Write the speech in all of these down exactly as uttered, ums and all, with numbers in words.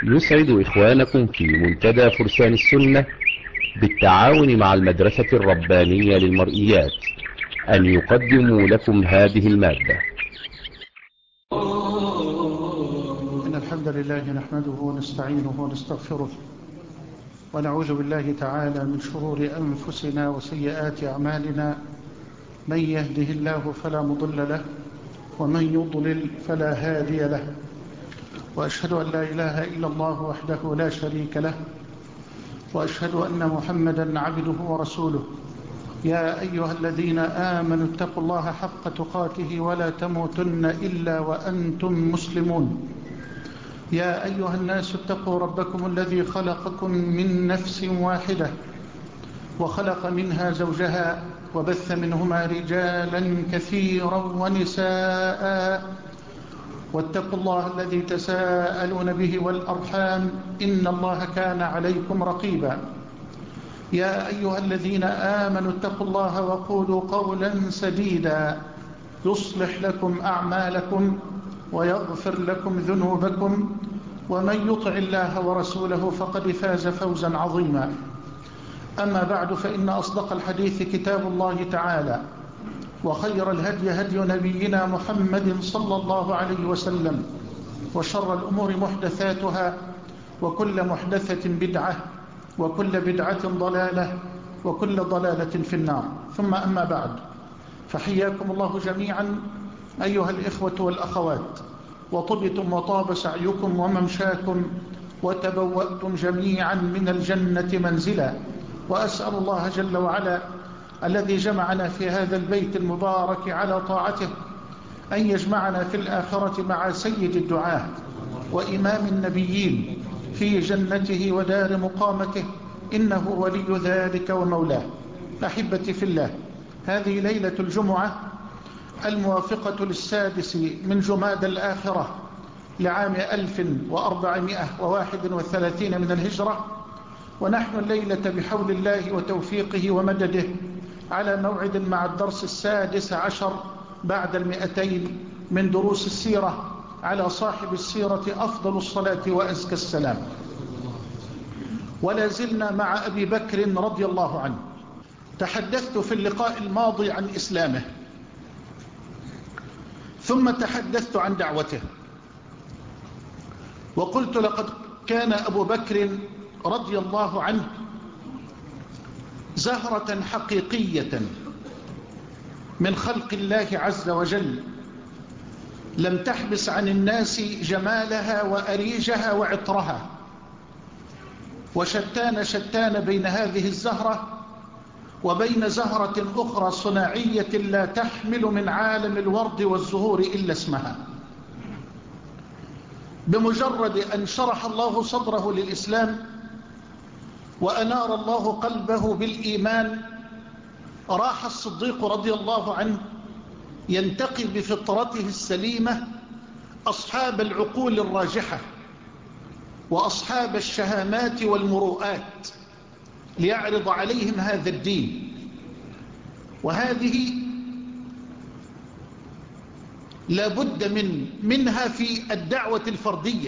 يسعد إخوانكم في منتدى فرسان السنة بالتعاون مع المدرسة الربانية للمرئيات أن يقدموا لكم هذه المادة. إن الحمد لله نحمده ونستعينه ونستغفره ونعوذ بالله تعالى من شرور أنفسنا وسيئات أعمالنا. من يهده الله فلا مضل له ومن يضلل فلا هادي له، وأشهد أن لا إله إلا الله وحده لا شريك له، وأشهد أن محمدا عبده ورسوله. يا أيها الذين آمنوا اتقوا الله حق تقاته ولا تموتن إلا وأنتم مسلمون. يا أيها الناس اتقوا ربكم الذي خلقكم من نفس واحدة وخلق منها زوجها وبث منهما رجالا كثيرا ونساء، واتقوا الله الذي تساءلون به والأرحام إن الله كان عليكم رقيبا. يا أيها الذين آمنوا اتقوا الله وقولوا قولا سديدا يصلح لكم أعمالكم ويغفر لكم ذنوبكم، ومن يطع الله ورسوله فقد فاز فوزا عظيما. أما بعد، فإن أصدق الحديث كتاب الله تعالى، وخير الهدي هدي نبينا محمد صلى الله عليه وسلم، وشر الأمور محدثاتها، وكل محدثة بدعة، وكل بدعة ضلالة، وكل ضلالة في النار. ثم أما بعد، فحياكم الله جميعا أيها الإخوة والأخوات، وطبتم وطاب سعيكم وممشاكم، وتبوأتم جميعا من الجنة منزلا. وأسأل الله جل وعلا الذي جمعنا في هذا البيت المبارك على طاعته أن يجمعنا في الآخرة مع سيد الدعاة وإمام النبيين في جنته ودار مقامته، إنه ولي ذلك ومولاه. أحبتي في الله، هذه ليلة الجمعة الموافقة للسادس من جماد الآخرة لعام ألف وأربعمائة وواحد وثلاثين من الهجرة، ونحن الليلة بحول الله وتوفيقه ومدده على موعد مع الدرس السادس عشر بعد المئتين من دروس السيرة على صاحب السيرة أفضل الصلاة وأزكى السلام. ولا زلنا مع أبي بكر رضي الله عنه. تحدثت في اللقاء الماضي عن إسلامه، ثم تحدثت عن دعوته، وقلت لقد كان أبو بكر رضي الله عنه زهرة حقيقية من خلق الله عز وجل، لم تحبس عن الناس جمالها وأريجها وعطرها، وشتان شتان بين هذه الزهرة وبين زهرة أخرى صناعية لا تحمل من عالم الورد والزهور إلا اسمها. بمجرد أن شرح الله صدره للإسلام وأنار الله قلبه بالإيمان، راح الصديق رضي الله عنه ينتقي بفطرته السليمة أصحاب العقول الراجحة وأصحاب الشهامات والمروءات ليعرض عليهم هذا الدين. وهذه لا بد من منها في الدعوة الفردية.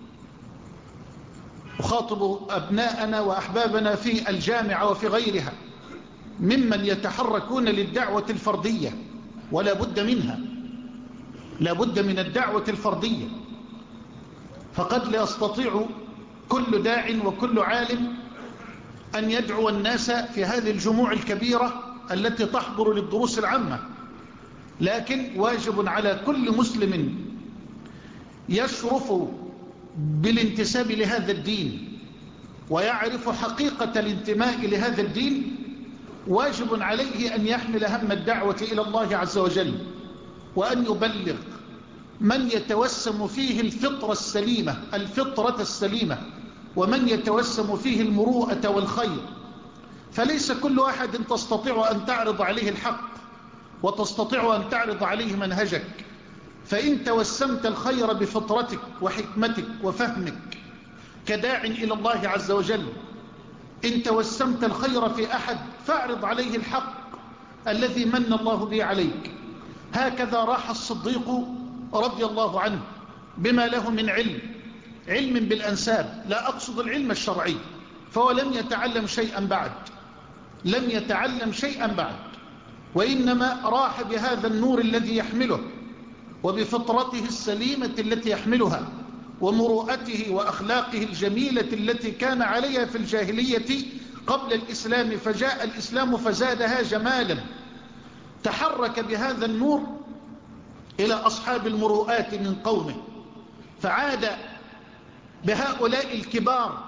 أخاطب أبناءنا وأحبابنا في الجامعة وفي غيرها ممن يتحركون للدعوة الفردية، ولا بد منها، لا بد من الدعوة الفردية. فقد لا يستطيع كل داع وكل عالم أن يدعو الناس في هذه الجموع الكبيرة التي تحضر للدروس العامة، لكن واجب على كل مسلم يشرف بالانتساب لهذا الدين ويعرف حقيقة الانتماء لهذا الدين، واجب عليه أن يحمل هم الدعوة إلى الله عز وجل، وأن يبلغ من يتوسم فيه الفطرة السليمة الفطرة السليمة ومن يتوسم فيه المروءة والخير. فليس كل واحد تستطيع أن تعرض عليه الحق وتستطيع أن تعرض عليه منهجك، فإن توسمت الخير بفطرتك وحكمتك وفهمك كداع إلى الله عز وجل، إن توسمت الخير في أحد فاعرض عليه الحق الذي من الله به عليك. هكذا راح الصديق رضي الله عنه بما له من علم علم بالأنساب، لا أقصد العلم الشرعي، فهو لم يتعلم شيئا بعد، لم يتعلم شيئا بعد، وإنما راح بهذا النور الذي يحمله وبفطرته السليمة التي يحملها ومروءته وأخلاقه الجميلة التي كان عليها في الجاهلية قبل الإسلام، فجاء الإسلام فزادها جمالا. تحرك بهذا النور إلى أصحاب المروءات من قومه، فعاد بهؤلاء الكبار،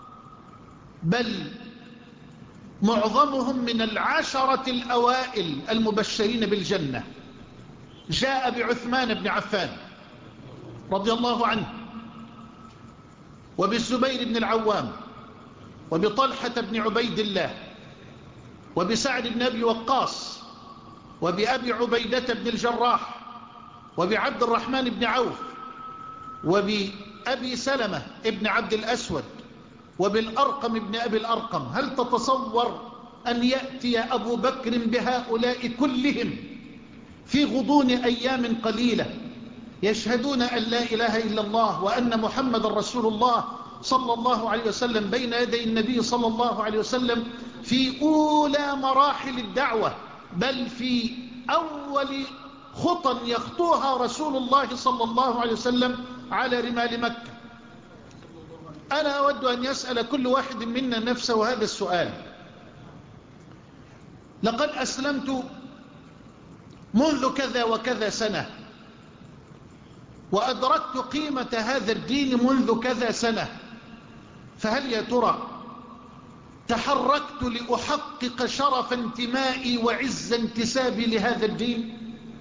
بل معظمهم من العشرة الأوائل المبشرين بالجنة. جاء بعثمان بن عفان رضي الله عنه، وبالزبير بن العوام، وبطلحة بن عبيد الله، وبسعد بن أبي وقاص، وبأبي عبيدة بن الجراح، وبعبد الرحمن بن عوف، وبأبي سلمة ابن عبد الأسود، وبالأرقم ابن أبي الأرقم. هل تتصور أن يأتي أبو بكر بهؤلاء كلهم في غضون أيام قليلة يشهدون أن لا إله إلا الله وأن محمد رسول الله صلى الله عليه وسلم بين يدي النبي صلى الله عليه وسلم في أولى مراحل الدعوة، بل في أول خطى يخطوها رسول الله صلى الله عليه وسلم على رمال مكة؟ أنا أود أن يسأل كل واحد منا نفسه هذا السؤال: لقد أسلمت منذ كذا وكذا سنة، وأدركت قيمة هذا الدين منذ كذا سنة، فهل يا ترى تحركت لأحقق شرف انتمائي وعز انتسابي لهذا الدين؟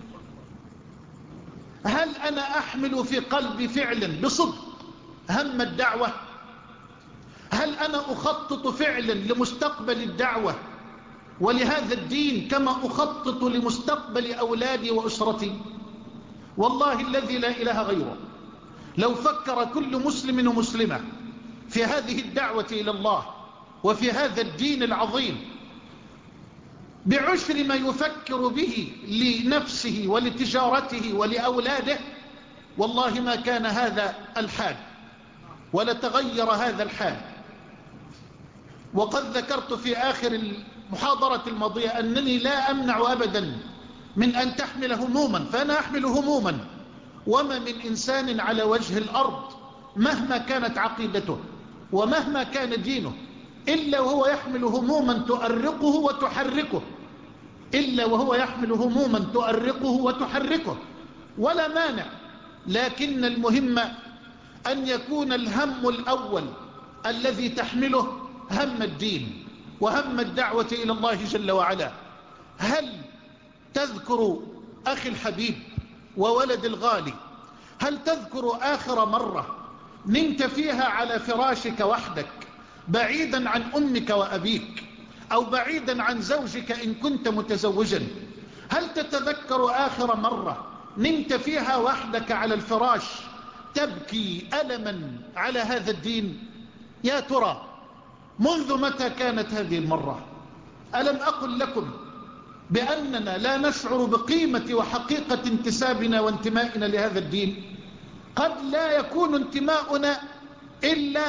هل أنا أحمل في قلبي فعلا بصدق هم الدعوة؟ هل أنا أخطط فعلا لمستقبل الدعوة ولهذا الدين كما أخطط لمستقبل أولادي وأسرتي؟ والله الذي لا إله غيره، لو فكر كل مسلم ومسلمة في هذه الدعوة إلى الله وفي هذا الدين العظيم بعشر ما يفكر به لنفسه ولتجارته ولأولاده، والله ما كان هذا الحال ولتغير هذا الحال. وقد ذكرت في آخر المحاضرة الماضية أنني لا أمنع أبدا من أن تحمل هموما، فأنا أحمل هموما، وما من إنسان على وجه الأرض مهما كانت عقيدته ومهما كان دينه إلا وهو يحمل هموما تؤرقه وتحركه، إلا وهو يحمل هموما تؤرقه وتحركه، ولا مانع. لكن المهم أن يكون الهم الأول الذي تحمله هم الدين وهم الدعوة إلى الله جل وعلا. هل تذكر أخي الحبيب وولد الغالي، هل تذكر آخر مرة نمت فيها على فراشك وحدك بعيدا عن أمك وأبيك أو بعيدا عن زوجك إن كنت متزوجا؟ هل تتذكر آخر مرة نمت فيها وحدك على الفراش تبكي ألما على هذا الدين؟ يا ترى منذ متى كانت هذه المرة؟ ألم أقل لكم بأننا لا نشعر بقيمة وحقيقة انتسابنا وانتمائنا لهذا الدين؟ قد لا يكون انتماؤنا إلا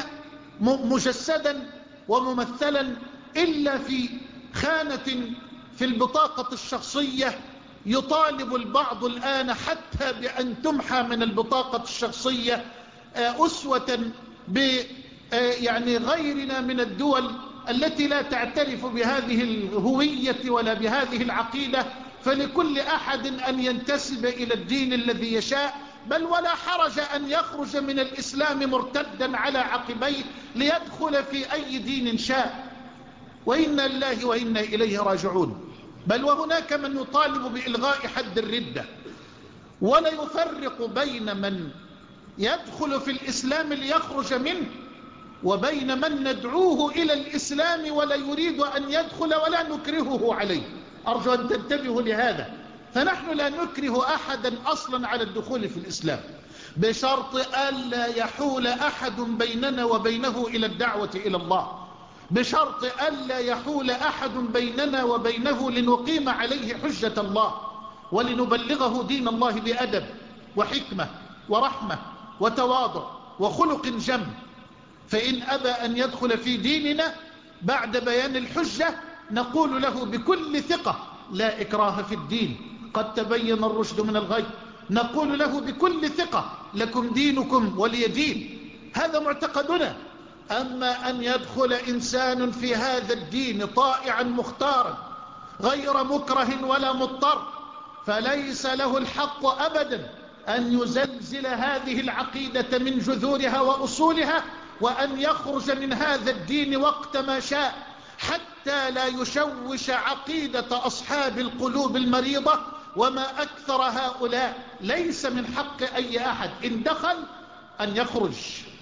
مجسدا وممثلا إلا في خانة في البطاقة الشخصية. يطالب البعض الآن حتى بأن تمحى من البطاقة الشخصية أسوة ب يعني غيرنا من الدول التي لا تعترف بهذه الهوية ولا بهذه العقيدة، فلكل أحد أن ينتسب إلى الدين الذي يشاء، بل ولا حرج أن يخرج من الإسلام مرتدا على عقبيه ليدخل في أي دين شاء، وإنا لله وإنا إليه راجعون. بل وهناك من يطالب بإلغاء حد الردة، ولا يفرق بين من يدخل في الإسلام ليخرج منه وبين من ندعوه إلى الإسلام ولا يريد أن يدخل ولا نكرهه عليه. أرجو أن تنتبهوا لهذا، فنحن لا نكره أحدا أصلا على الدخول في الإسلام، بشرط ألا يحول أحد بيننا وبينه إلى الدعوة إلى الله، بشرط ألا يحول أحد بيننا وبينه لنقيم عليه حجة الله ولنبلغه دين الله بأدب وحكمة ورحمة وتواضع وخلق جم، فإن أبى أن يدخل في ديننا بعد بيان الحجة نقول له بكل ثقة لا إكراه في الدين، قد تبين الرشد من الغي. نقول له بكل ثقة لكم دينكم ولي دين، هذا معتقدنا. أما أن يدخل إنسان في هذا الدين طائعا مختارا غير مكره ولا مضطر، فليس له الحق أبدا أن يزلزل هذه العقيدة من جذورها وأصولها، وأن يخرج من هذا الدين وقت ما شاء، حتى لا يشوش عقيدة أصحاب القلوب المريضة. وما أكثر هؤلاء. ليس من حق أي أحد إن دخل أن يخرج.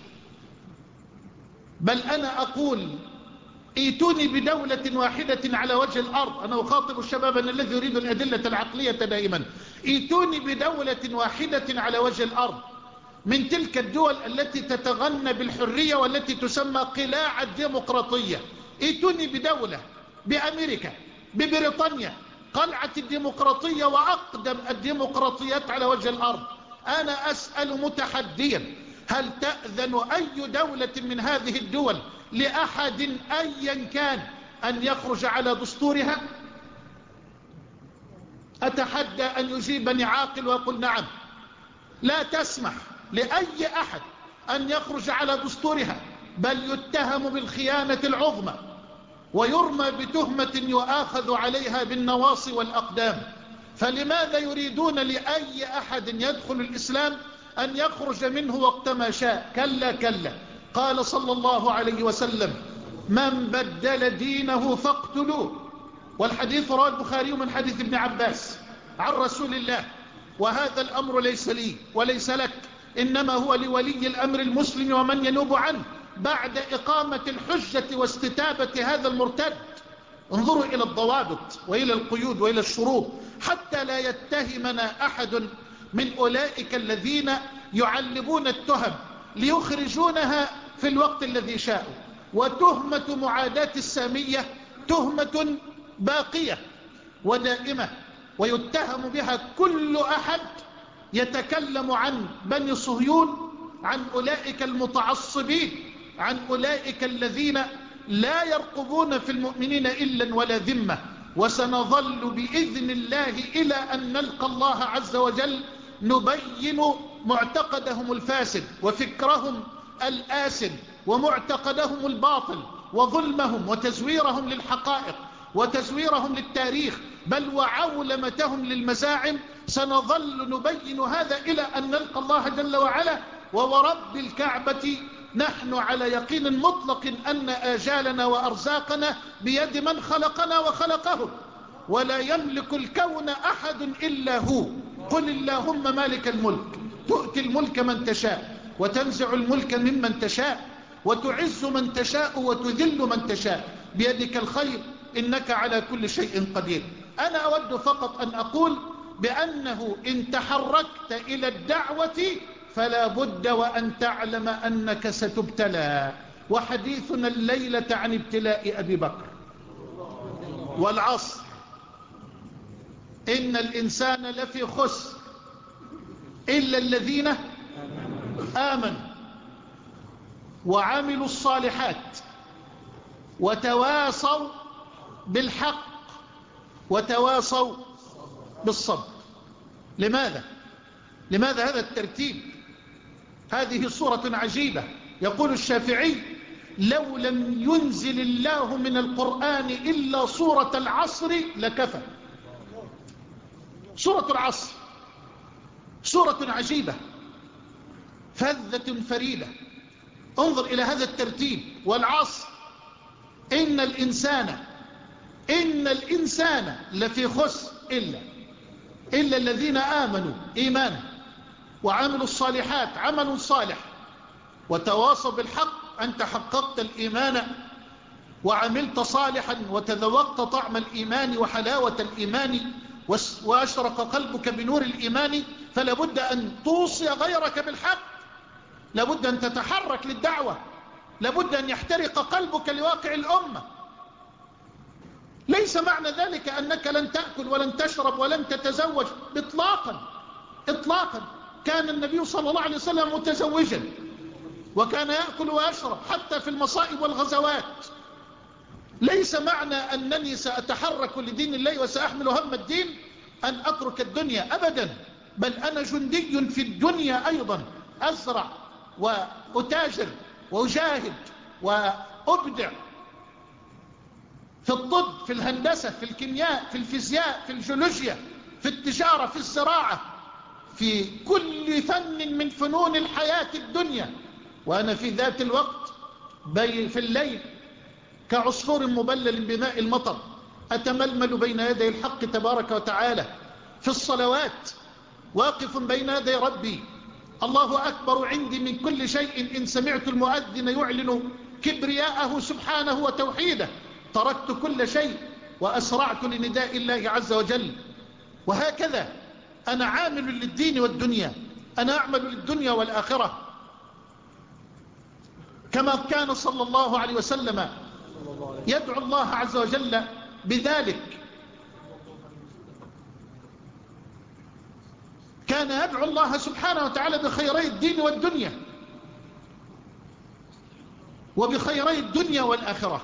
بل أنا أقول ايتوني بدولة واحدة على وجه الأرض، أنا أخاطب الشباب الذي يريد الأدلة العقلية دائما، ايتوني بدولة واحدة على وجه الأرض من تلك الدول التي تتغنى بالحرية والتي تسمى قلاع الديمقراطية. ايتوني بدولة، بأمريكا، ببريطانيا، قلعة الديمقراطية وأقدم الديمقراطيات على وجه الأرض. أنا أسأل متحديا، هل تأذن أي دولة من هذه الدول لأحد أيا كان أن يخرج على دستورها؟ أتحدى أن يجيبني عاقل ويقول نعم. لا تسمح لأي أحد أن يخرج على دستورها، بل يتهم بالخيانة العظمى ويرمى بتهمة يؤاخذ عليها بالنواصي والأقدام. فلماذا يريدون لأي أحد يدخل الإسلام أن يخرج منه وقت ما شاء؟ كلا كلا. قال صلى الله عليه وسلم: من بدل دينه فاقتلوه. والحديث رواه البخاري من حديث ابن عباس عن رسول الله. وهذا الأمر ليس لي وليس لك، إنما هو لولي الأمر المسلم ومن ينوب عنه بعد إقامة الحجة واستتابة هذا المرتد. انظروا إلى الضوابط وإلى القيود وإلى الشروط حتى لا يتهمنا أحد من أولئك الذين يعلبون التهم ليخرجونها في الوقت الذي شاءوا. وتهمة معاداة السامية تهمة باقية ودائمة، ويتهم بها كل أحد يتكلم عن بني صهيون، عن أولئك المتعصبين، عن أولئك الذين لا يرقبون في المؤمنين إلا ولا ذمة. وسنظل بإذن الله إلى أن نلقى الله عز وجل نبين معتقدهم الفاسد وفكرهم الآسد ومعتقدهم الباطل وظلمهم وتزويرهم للحقائق وتزويرهم للتاريخ، بل وعولمتهم للمزاعم. سنظل نبين هذا إلى أن نلقى الله جل وعلا. وورب الكعبة نحن على يقين مطلق أن آجالنا وأرزاقنا بيد من خلقنا وخلقه، ولا يملك الكون أحد إلا هو. قل اللهم مالك الملك تؤتي الملك من تشاء وتنزع الملك ممن تشاء وتعز من تشاء وتذل من تشاء، بيدك الخير إنك على كل شيء قدير. أنا أود فقط أن أقول بأنه إن تحركت إلى الدعوة فلا بد وأن تعلم أنك ستبتلى. وحديثنا الليلة عن ابتلاء أبي بكر والعصر. إن الإنسان لفي خسر إلا الذين آمنوا وعملوا الصالحات وتواصوا بالحق وتواصوا بالصبر. لماذا؟ لماذا هذا الترتيب؟ هذه صورة عجيبة. يقول الشافعي: لو لم ينزل الله من القرآن إلا صورة العصر لكفى. صورة العصر صورة عجيبة فذة فريدة. انظر إلى هذا الترتيب: والعصر إن الإنسان إن الإنسان لفي خسر إلا إلا الذين آمنوا إيمانا وعملوا الصالحات عمل صالح وتواصوا بالحق. أنت حققت الإيمان وعملت صالحا وتذوقت طعم الإيمان وحلاوة الإيمان وأشرق قلبك بنور الإيمان، فلا بد أن توصي غيرك بالحق، لا بد أن تتحرك للدعوة، لا بد أن يحترق قلبك لواقع الأمة. ليس معنى ذلك أنك لن تأكل ولن تشرب ولن تتزوج إطلاقا إطلاقا. كان النبي صلى الله عليه وسلم متزوجا وكان يأكل ويشرب حتى في المصائب والغزوات. ليس معنى أنني سأتحرك لدين الله وسأحمل هم الدين أن أترك الدنيا أبدا، بل أنا جندي في الدنيا أيضا، أزرع وأتاجر وأجاهد وأبدع في الطب، في الهندسة، في الكيمياء، في الفيزياء، في الجيولوجيا، في التجارة، في الزراعة، في كل فن من فنون الحياة الدنيا، وأنا في ذات الوقت بي في الليل كعصفور مبلل بماء المطر أتململ بين يدي الحق تبارك وتعالى، في الصلوات واقف بين يدي ربي، الله أكبر عندي من كل شيء. إن سمعت المؤذن يعلن كبرياءه سبحانه وتوحيده تركت كل شيء وأسرعت لنداء الله عز وجل. وهكذا أنا عامل للدين والدنيا، أنا أعمل للدنيا والآخرة، كما كان صلى الله عليه وسلم يدعو الله عز وجل بذلك. كان يدعو الله سبحانه وتعالى بخيري الدين والدنيا وبخيري الدنيا والآخرة.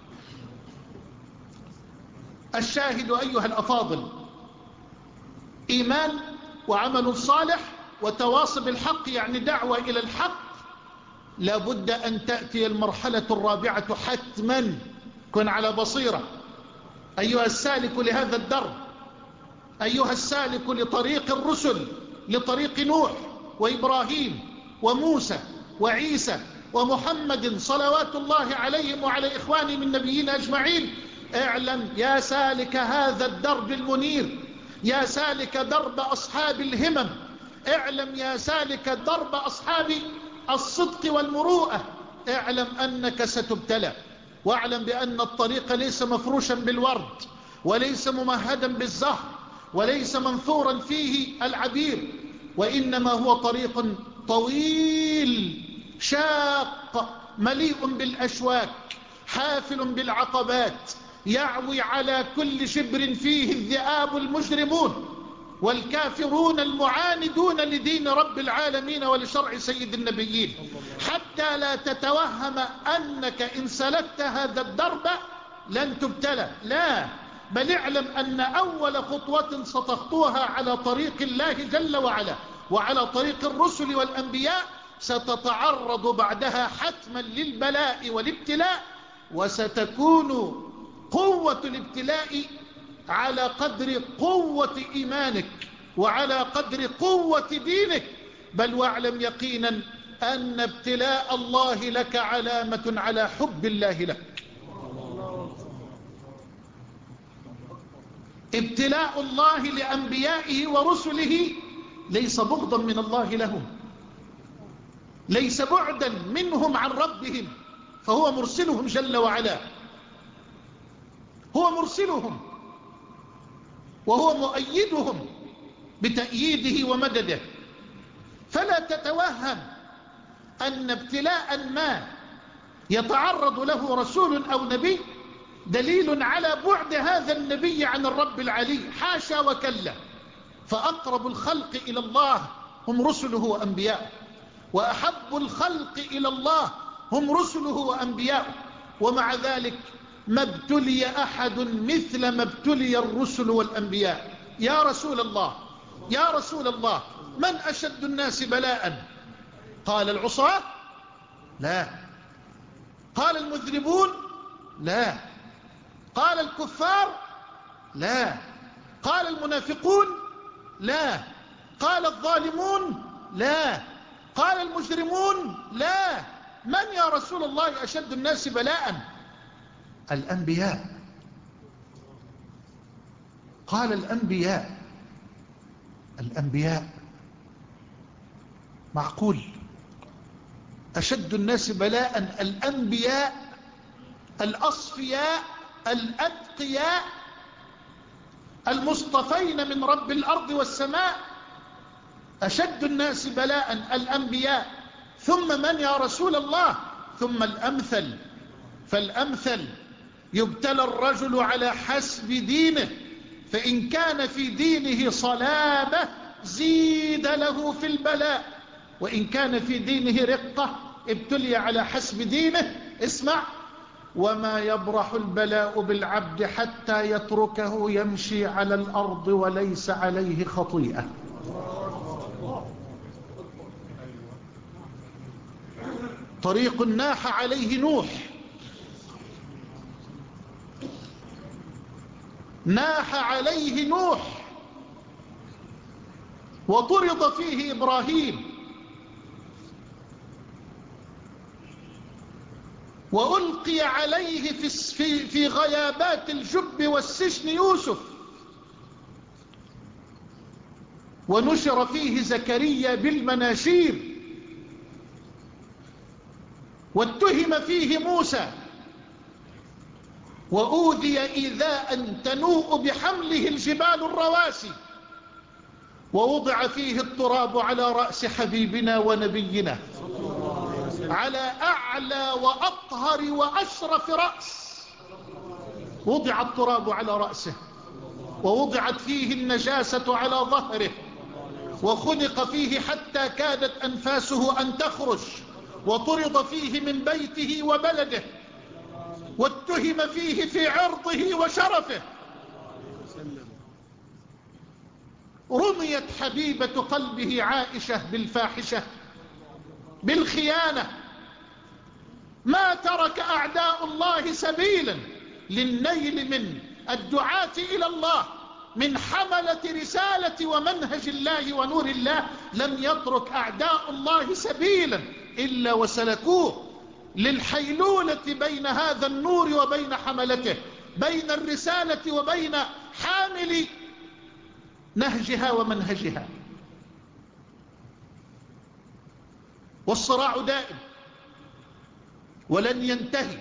الشاهد أيها الأفاضل، إيمان وعمل صالح وتواصي بالحق، يعني دعوة إلى الحق، لابد أن تأتي المرحلة الرابعة حتما. كن على بصيرة أيها السالك لهذا الدرب، أيها السالك لطريق الرسل، لطريق نوح وإبراهيم وموسى وعيسى ومحمد صلوات الله عليهم وعلى إخوانهم النبيين أجمعين. اعلم يا سالك هذا الدرب المنير، يا سالك درب أصحاب الهمم، اعلم يا سالك درب أصحاب الصدق والمروءة، اعلم أنك ستبتلى، واعلم بأن الطريق ليس مفروشا بالورد، وليس ممهدا بالزهر، وليس منثورا فيه العبير، وإنما هو طريق طويل شاق مليء بالأشواك حافل بالعقبات، يعوي على كل شبر فيه الذئاب المجرمون والكافرون المعاندون لدين رب العالمين ولشرع سيد النبيين، حتى لا تتوهم أنك إن سلكت هذا الدرب لن تبتلى، لا، بل اعلم أن أول خطوة ستخطوها على طريق الله جل وعلا وعلى طريق الرسل والأنبياء ستتعرض بعدها حتما للبلاء والابتلاء، وستكون قوة الابتلاء على قدر قوة إيمانك وعلى قدر قوة دينك. بل واعلم يقينا أن ابتلاء الله لك علامة على حب الله لك. ابتلاء الله لأنبيائه ورسله ليس بغضا من الله لهم، ليس بعدا منهم عن ربهم، فهو مرسلهم جل وعلا، هو مرسلهم وهو مؤيدهم بتأييده ومدده. فلا تتوهم أن ابتلاء ما يتعرض له رسول أو نبي دليل على بعد هذا النبي عن الرب العلي، حاشا وكلا، فأقرب الخلق إلى الله هم رسله وأنبياؤه، وأحب الخلق إلى الله هم رسله وأنبياؤه، ومع ذلك ما ابتلي أحد مثل ما ابتلي الرسل والأنبياء. يا رسول الله يا رسول الله من أشد الناس بلاء؟ قال العصاة؟ لا. قال المذنبون؟ لا. قال الكفار؟ لا. قال المنافقون؟ لا. قال الظالمون؟ لا. قال المجرمون؟ لا. من يا رسول الله أشد الناس بلاء؟ الأنبياء. قال الأنبياء. الأنبياء معقول أشد الناس بلاء الأنبياء الأصفياء الأتقياء المصطفين من رب الأرض والسماء، أشد الناس بلاء الأنبياء، ثم من يا رسول الله؟ ثم الأمثل فالأمثل. يبتلى الرجل على حسب دينه، فإن كان في دينه صلابة زيد له في البلاء، وإن كان في دينه رقة ابتلي على حسب دينه. اسمع: وما يبرح البلاء بالعبد حتى يتركه يمشي على الأرض وليس عليه خطيئة. طريق ناح عليه نوح، ناح عليه نوح وطرد فيه إبراهيم، وألقي عليه في, في, في غيابات الجب والسجن يوسف، ونشر فيه زكريا بالمناشير، واتهم فيه موسى، وأوذي إيذاء تنوء بحمله الجبال الرواسي، ووضع فيه التراب على رأس حبيبنا ونبينا، على أعلى وأطهر وأشرف رأس وضع التراب على رأسه، ووضعت فيه النجاسة على ظهره، وخنق فيه حتى كادت أنفاسه أن تخرج، وطرد فيه من بيته وبلده، واتهم فيه في عرضه وشرفه. رميت حبيبة قلبه عائشة بالفاحشة، بالخيانة. ما ترك أعداء الله سبيلا للنيل من الدعاة إلى الله، من حملة رسالة ومنهج الله ونور الله، لم يترك أعداء الله سبيلا إلا وسلكوه للحيلولة بين هذا النور وبين حملته، بين الرسالة وبين حامل نهجها ومنهجها. والصراع دائم ولن ينتهي،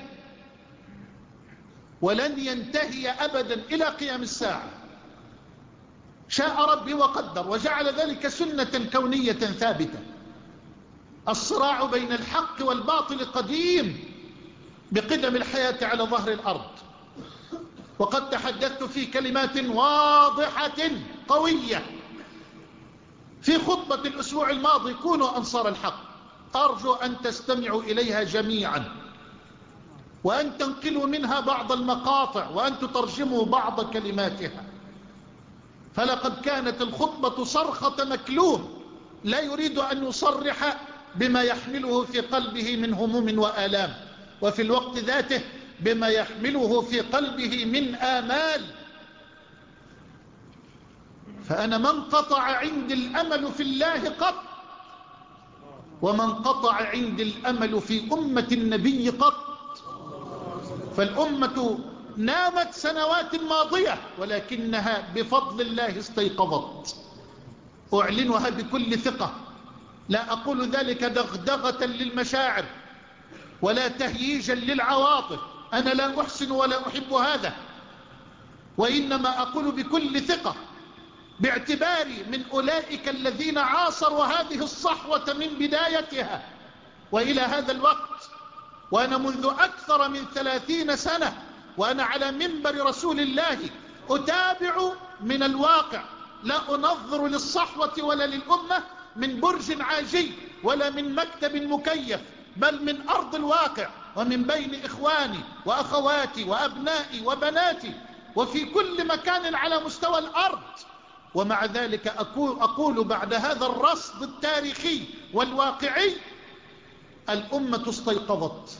ولن ينتهي أبدا إلى قيام الساعة. شاء ربي وقدر وجعل ذلك سنة كونية ثابتة. الصراع بين الحق والباطل قديم بقدم الحياة على ظهر الأرض. وقد تحدثت في كلمات واضحة قوية في خطبة الأسبوع الماضي: كونوا أنصار الحق. أرجو أن تستمعوا إليها جميعا، وأن تنقلوا منها بعض المقاطع، وأن تترجموا بعض كلماتها، فلقد كانت الخطبة صرخة مكلوم لا يريد أن يصرح بما يحمله في قلبه من هموم وآلام، وفي الوقت ذاته بما يحمله في قلبه من آمال. فأنا من قطع عندي الأمل في الله قط، ومن قطع عندي الأمل في أمة النبي قط. فالأمة نامت سنوات ماضية، ولكنها بفضل الله استيقظت. أعلنها بكل ثقة، لا أقول ذلك دغدغة للمشاعر ولا تهييجا للعواطف، أنا لا أحسن ولا أحب هذا، وإنما أقول بكل ثقة باعتباري من أولئك الذين عاصروا هذه الصحوة من بدايتها وإلى هذا الوقت. وأنا منذ أكثر من ثلاثين سنة وأنا على منبر رسول الله أتابع من الواقع، لا أنظر للصحوة ولا للأمة من برج عاجي ولا من مكتب مكيف، بل من أرض الواقع، ومن بين إخواني وأخواتي وأبنائي وبناتي، وفي كل مكان على مستوى الأرض. ومع ذلك أقول, أقول بعد هذا الرصد التاريخي والواقعي: الأمة استيقظت،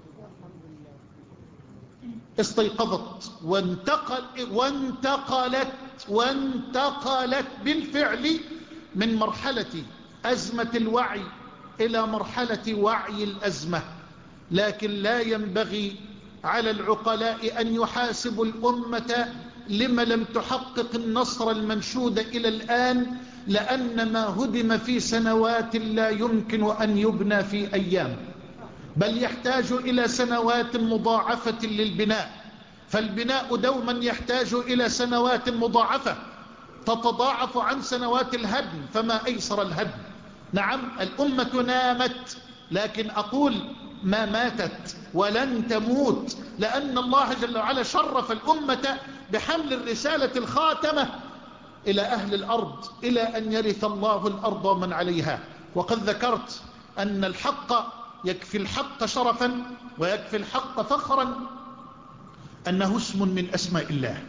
استيقظت وانتقل وانتقلت وانتقلت بالفعل من مرحلة أزمة الوعي إلى مرحلة وعي الأزمة. لكن لا ينبغي على العقلاء أن يحاسبوا الأمة لما لم تحقق النصر المنشود إلى الآن، لأن ما هدم في سنوات لا يمكن أن يبنى في أيام، بل يحتاج إلى سنوات مضاعفة للبناء. فالبناء دوما يحتاج إلى سنوات مضاعفة تتضاعف عن سنوات الهدم، فما أيسر الهدم. نعم الأمة نامت، لكن أقول ما ماتت ولن تموت، لأن الله جل وعلا شرف الأمة بحمل الرسالة الخاتمة إلى أهل الأرض، إلى أن يرث الله الأرض ومن عليها. وقد ذكرت أن الحق يكفي الحق شرفا ويكفي الحق فخرا أنه اسم من أسماء الله.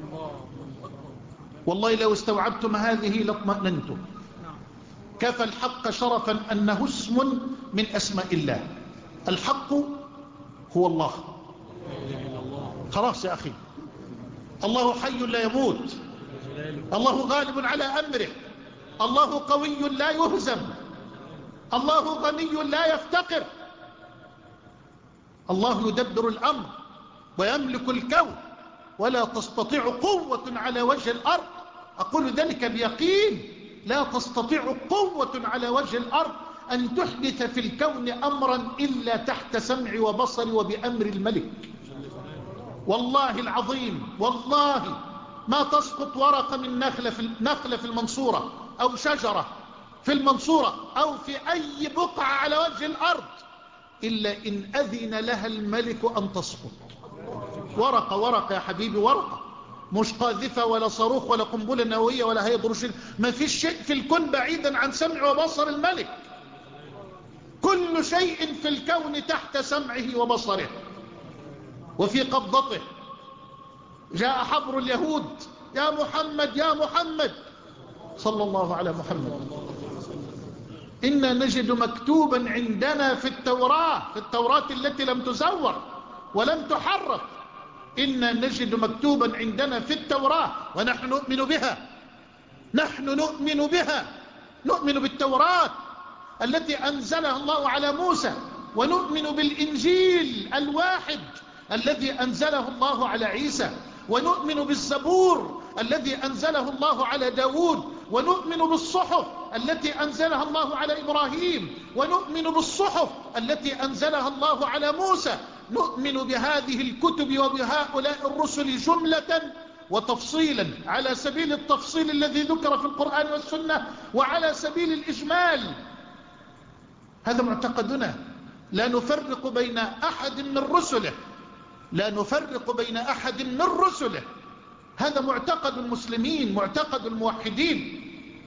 والله لو استوعبتم هذه لاطمأننتم. كفى الحق شرفا أنه اسم من أسماء الله. الحق هو الله. خلاص يا أخي، الله حي لا يموت، الله غالب على أمره، الله قوي لا يهزم، الله غني لا يفتقر، الله يدبر الأمر ويملك الكون، ولا تستطيع قوة على وجه الأرض، أقول ذلك بيقين، لا تستطيع قوة على وجه الأرض أن تحدث في الكون أمرا إلا تحت سمع وبصر وبأمر الملك. والله العظيم، والله ما تسقط ورقة من نخلة في, نخلة في المنصورة أو شجرة في المنصورة أو في أي بقعة على وجه الأرض إلا إن أذن لها الملك أن تسقط. ورقة ورقة يا حبيبي، ورقة، مش قاذفة ولا صاروخ ولا قنبلة نووية ولا هيدروجين، ما فيش شيء في الكون بعيدا عن سمع وبصر الملك. كل شيء في الكون تحت سمعه وبصره وفي قبضته. جاء حبر اليهود: يا محمد يا محمد، صلى الله على محمد، إنا نجد مكتوبا عندنا في التوراة، في التوراة التي لم تزور ولم تحرف، إنا نجد مكتوبا عندنا في التوراة ونحن نؤمن بها، نحن نؤمن بها، نؤمن بالتوراة التي أنزلها الله على موسى، ونؤمن بالإنجيل الواحد الذي أنزله الله على عيسى، ونؤمن بالزبور الذي أنزله الله على داود، ونؤمن بالصحف التي أنزلها الله على إبراهيم، ونؤمن بالصحف التي أنزلها الله على موسى. نؤمن بهذه الكتب وبهؤلاء الرسل جملة وتفصيلا، على سبيل التفصيل الذي ذكر في القرآن والسنة، وعلى سبيل الإجمال. هذا معتقدنا، لا نفرق بين أحد من رسله، لا نفرق بين أحد من رسله. هذا معتقد المسلمين، معتقد الموحدين.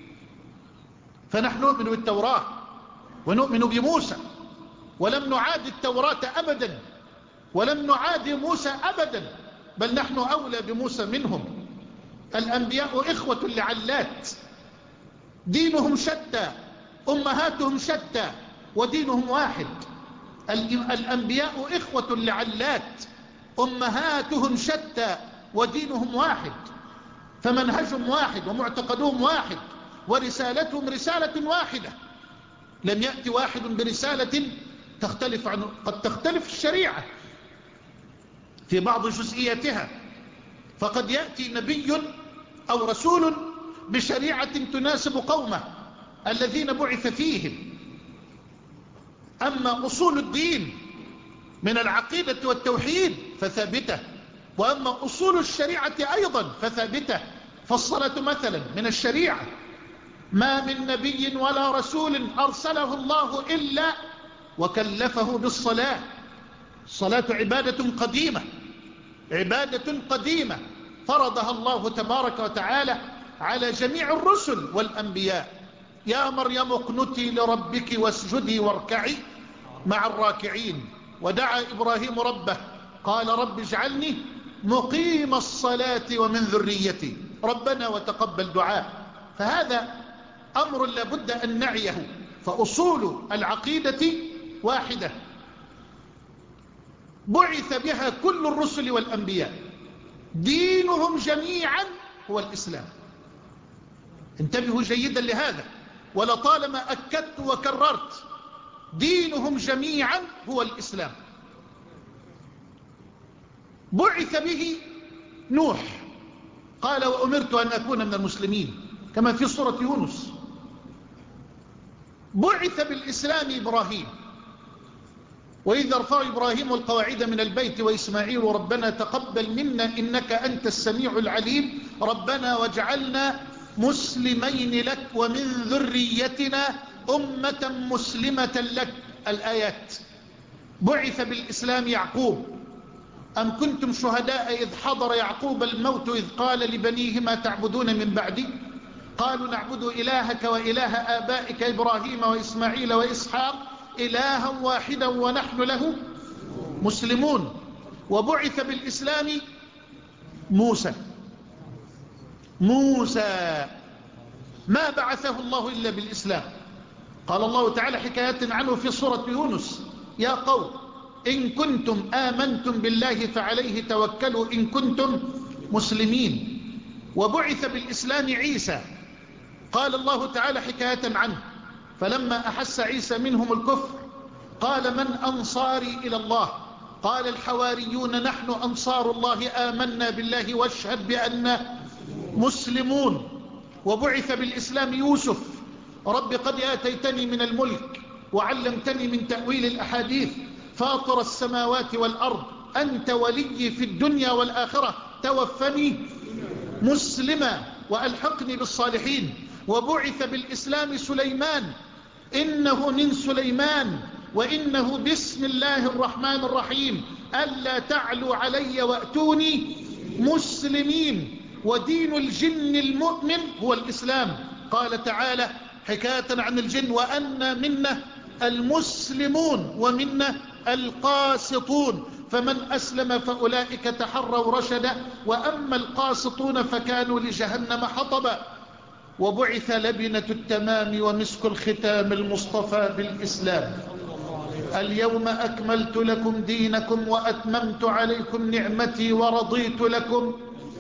فنحن نؤمن بالتوراة ونؤمن بموسى، ولم نعاد التوراة أبدا، ولم نعاد موسى أبدا، بل نحن أولى بموسى منهم. الأنبياء إخوة لعلات، دينهم شتى، أمهاتهم شتى، ودينهم واحد. الأنبياء إخوة لعلات، أمهاتهم شتى، ودينهم واحد، فمنهجهم واحد، ومعتقدهم واحد، ورسالتهم رسالة واحدة. لم يأتي واحد برسالة تختلف عنه. قد تختلف الشريعة في بعض جزئياتها، فقد يأتي نبي أو رسول بشريعة تناسب قومه الذين بعث فيهم. أما أصول الدين من العقيدة والتوحيد فثابتة، وأما أصول الشريعة أيضا فثابتة. فالصلاة مثلا من الشريعة، ما من نبي ولا رسول أرسله الله إلا وكلفه بالصلاة. الصلاة عبادة قديمة، عبادة قديمة فرضها الله تبارك وتعالى على جميع الرسل والأنبياء. يا مريم اقنتي لربك واسجدي واركعي مع الراكعين. ودعا إبراهيم ربه قال رب اجعلني مقيم الصلاة ومن ذريتي ربنا وتقبل دعاء. فهذا أمر لابد أن نعيه. فأصول العقيدة واحدة بعث بها كل الرسل والأنبياء، دينهم جميعا هو الإسلام. انتبهوا جيدا لهذا، ولطالما أكدت وكررت، دينهم جميعا هو الإسلام. بعث به نوح، قال وأمرت أن أكون من المسلمين، كما في سورة يونس. بعث بالإسلام إبراهيم، وإذ رفع إبراهيم القواعد من البيت وإسماعيل ربنا تقبل منا إنك أنت السميع العليم ربنا واجعلنا مسلمين لك ومن ذريتنا أمة مسلمة لك. الآيات. بعث بالإسلام يعقوب، أم كنتم شهداء إذ حضر يعقوب الموت إذ قال لبنيه ما تعبدون من بعدي قالوا نعبد إلهك وإله آبائك إبراهيم وإسماعيل وإسحاق إلها واحدا ونحن له مسلمون. وبعث بالإسلام موسى موسى ما بعثه الله إلا بالإسلام. قال الله تعالى حكاية عنه في سورة يونس: يا قوم إن كنتم آمنتم بالله فعليه توكلوا إن كنتم مسلمين. وبعث بالإسلام عيسى. قال الله تعالى حكاية عنه: فلما أحس عيسى منهم الكفر قال من أنصاري إلى الله؟ قال الحواريون نحن أنصار الله آمنا بالله واشهد بأننا مسلمون. وبعث بالإسلام يوسف: رب قد آتيتني من الملك وعلمتني من تأويل الأحاديث فاطر السماوات والأرض أنت ولي في الدنيا والآخرة توفني مسلما وألحقني بالصالحين. وبعث بالإسلام سليمان: إنه من سليمان وإنه بسم الله الرحمن الرحيم ألا تعلوا علي وأتوني مسلمين. ودين الجن المؤمن هو الإسلام. قال تعالى حكاية عن الجن: وأنا منا المسلمون ومنا القاسطون فمن أسلم فأولئك تحروا رشدا وأما القاسطون فكانوا لجهنم حطبا. وبعث لبنة التمام ومسك الختام المصطفى بالإسلام: اليوم أكملت لكم دينكم وأتممت عليكم نعمتي ورضيت لكم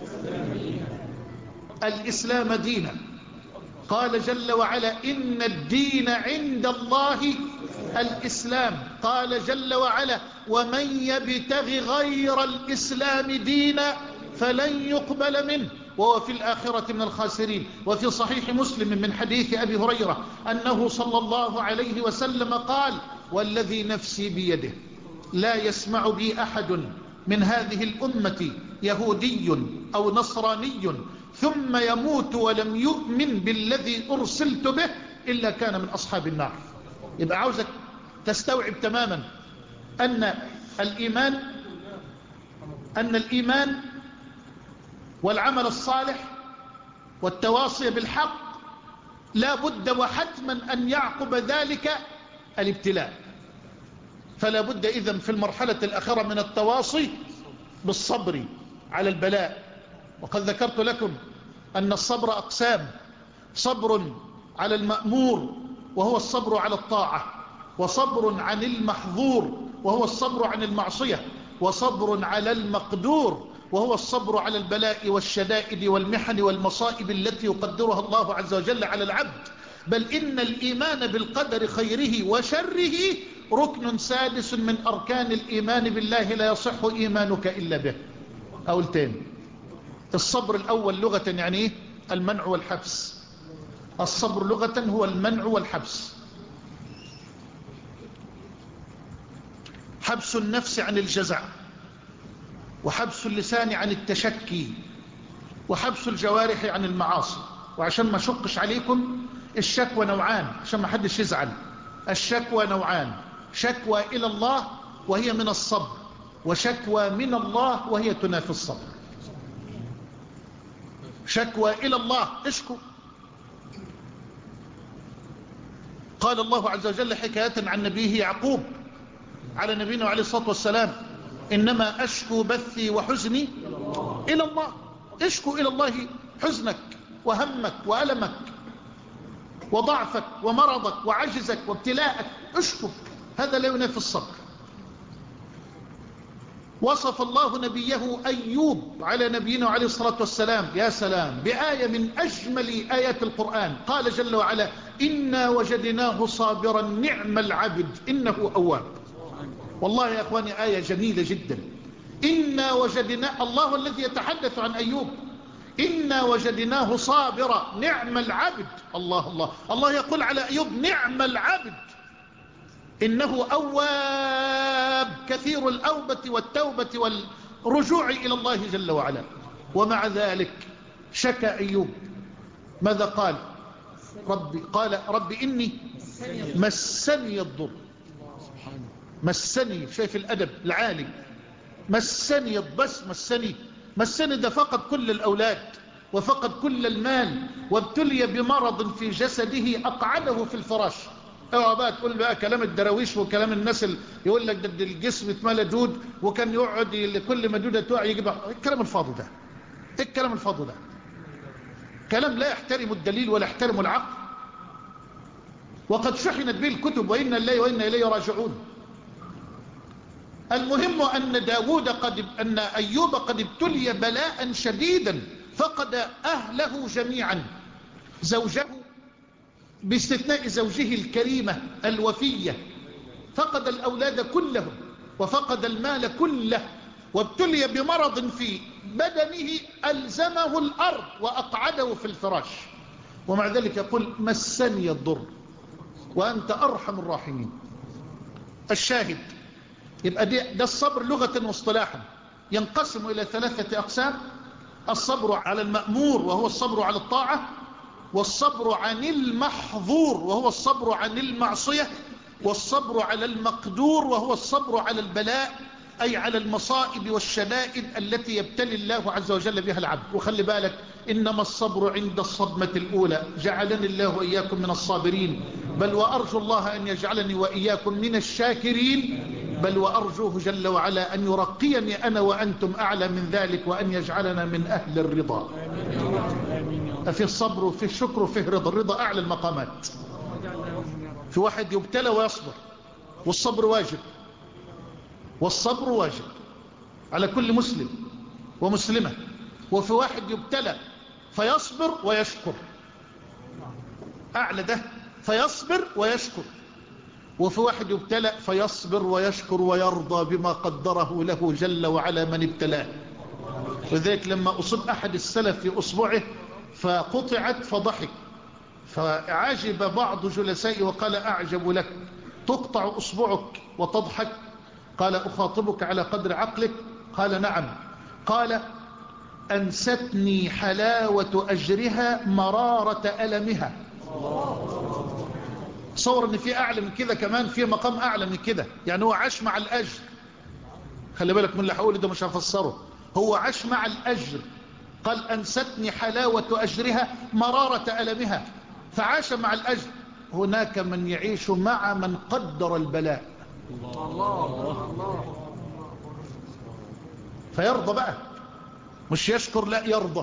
الإسلام دينا. قال جل وعلا: إن الدين عند الله الإسلام. قال جل وعلا: ومن يبتغ غير الإسلام دينا فلن يقبل منه وهو في الآخرة من الخاسرين. وفي صحيح مسلم من حديث أبي هريرة أنه صلى الله عليه وسلم قال: والذي نفسي بيده لا يسمع بي أحد من هذه الأمة يهودي أو نصراني ثم يموت ولم يؤمن بالذي أرسلت به إلا كان من أصحاب النار. يبقى عاوزك تستوعب تماما أن الإيمان أن الإيمان والعمل الصالح والتواصي بالحق لا بد وحتما أن يعقب ذلك الابتلاء. فلا بد إذن في المرحلة الأخيرة من التواصي بالصبر على البلاء. وقد ذكرت لكم أن الصبر أقسام: صبر على المأمور وهو الصبر على الطاعة، وصبر عن المحظور وهو الصبر عن المعصية، وصبر على المقدور وهو الصبر على البلاء والشدائد والمحن والمصائب التي يقدرها الله عز وجل على العبد. بل إن الإيمان بالقدر خيره وشره ركن سادس من أركان الإيمان بالله لا يصح إيمانك إلا به. أقول تاني: الصبر الأول لغة يعني إيه؟ المنع والحبس. الصبر لغة هو المنع والحبس. حبس النفس عن الجزع، وحبس اللسان عن التشكي، وحبس الجوارح عن المعاصي. وعشان ما شقش عليكم، الشكوى نوعان عشان ما حدش يزعل. الشكوى نوعان: شكوى إلى الله وهي من الصبر، وشكوى من الله وهي تنافي الصبر. شكوى إلى الله اشكو. قال الله عز وجل حكاية عن نبيه يعقوب على نبينا عليه الصلاة والسلام: إنما أشكو بثي وحزني إلى الله. اشكو إلى الله حزنك وهمك وألمك وضعفك ومرضك وعجزك وابتلاءك، اشكو. هذا لا ينافي الصبر. وصف الله نبيه أيوب على نبينا عليه الصلاة والسلام، يا سلام، بآية من أجمل آيات القرآن. قال جل وعلا: إنا وجدناه صابرا نعم العبد إنه أواب. والله يا أخواني آية جميلة جدا. إنا وجدنا، الله الذي يتحدث عن أيوب، إنا وجدناه صابرا نعم العبد. الله الله الله يقول على أيوب نعم العبد إنه أواب كثير الأوبة والتوبة والرجوع إلى الله جل وعلا. ومع ذلك شكى أيوب. ماذا قال؟ ربي قال ربي إني مسني الضر. مسني، شايف الأدب العالي، مسني بس مسني مسني ده فقد كل الأولاد وفقد كل المال وابتلي بمرض في جسده أقعده في الفراش. اوعى بقى تقول بقى كلام الدراويش وكلام الناس اللي يقول لك ده الجسم اتملى دود وكان يقعد لكل ما دوده تقع يجيب الكلام الفاضي ده. ايه الكلام الفاضي ده؟ كلام لا يحترم الدليل ولا يحترم العقل، وقد شحنت به الكتب وإنا إليه وإنا إليه راجعون. المهم أن داود قد أن أيوب قد ابتلي بلاء شديدا، فقد أهله جميعا، زوجه باستثناء زوجه الكريمة الوفية، فقد الأولاد كلهم وفقد المال كله، وابتلي بمرض في بدنه ألزمه الأرض وأقعده في الفراش، ومع ذلك يقول مسني الضر وأنت أرحم الراحمين. الشاهد يبقى ده الصبر لغة واصطلاحا ينقسم إلى ثلاثة أقسام: الصبر على المأمور وهو الصبر على الطاعة، والصبر عن المحظور وهو الصبر عن المعصية، والصبر على المقدور وهو الصبر على البلاء، أي على المصائب والشدائد التي يبتلي الله عز وجل بها العبد. وخلي بالك إنما الصبر عند الصدمة الأولى. جعلني الله وإياكم من الصابرين، بل وأرجو الله أن يجعلني وإياكم من الشاكرين، بل وأرجوه جل وعلا أن يرقيني أنا وأنتم أعلى من ذلك، وأن يجعلنا من أهل الرضا. في الصبر وفي الشكر وفي الرضا. الرضا أعلى المقامات. في واحد يبتلى ويصبر، والصبر واجب، والصبر واجب على كل مسلم ومسلمة. وفي واحد يبتلى فيصبر ويشكر، أعلى ده، فيصبر ويشكر. وفي واحد يبتلى فيصبر ويشكر ويرضى بما قدره له جل وعلا من ابتلاه. وذلك لما أصب أحد السلف في أصبعه فقطعت فضحك، فعجب بعض جلسائي وقال أعجب لك، تقطع أصبعك وتضحك؟ قال أخاطبك على قدر عقلك؟ قال نعم. قال أنستني حلاوة أجرها مرارة ألمها. صور ان في اعلى من كده، كمان في مقام اعلى من كده. يعني هو عاش مع الاجر، خلي بالك من اللي هقوله ده مش هفسره، هو عاش مع الاجر. قال انستني حلاوة اجرها مرارة ألمها، فعاش مع الاجر. هناك من يعيش مع من قدر البلاء، فيرضى بقى، مش يشكر، لا يرضى.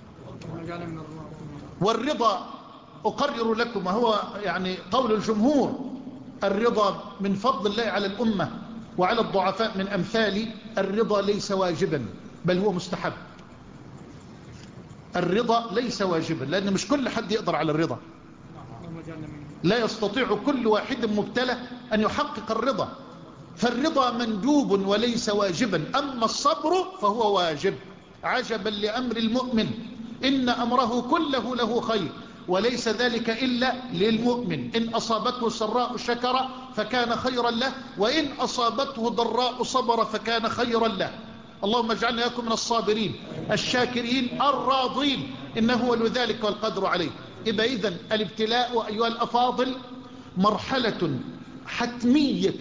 والرضا أقرر لكم وهو يعني قول الجمهور، الرضا من فضل الله على الأمة وعلى الضعفاء من أمثالي. الرضا ليس واجبا بل هو مستحب. الرضا ليس واجبا لأن مش كل حد يقدر على الرضا، لا يستطيع كل واحد مبتلى أن يحقق الرضا، فالرضا مندوب وليس واجبا. أما الصبر فهو واجب. عجبا لأمر المؤمن إن أمره كله له خير وليس ذلك إلا للمؤمن، إن أصابته سراء شكر فكان خيرا له، وإن أصابته ضراء صبر فكان خيرا له. اللهم اجعلنا إياكم من الصابرين الشاكرين الراضين، إنه ولي ذلك والقدر عليه. يبقى إذن الابتلاء أيها الأفاضل مرحلة حتمية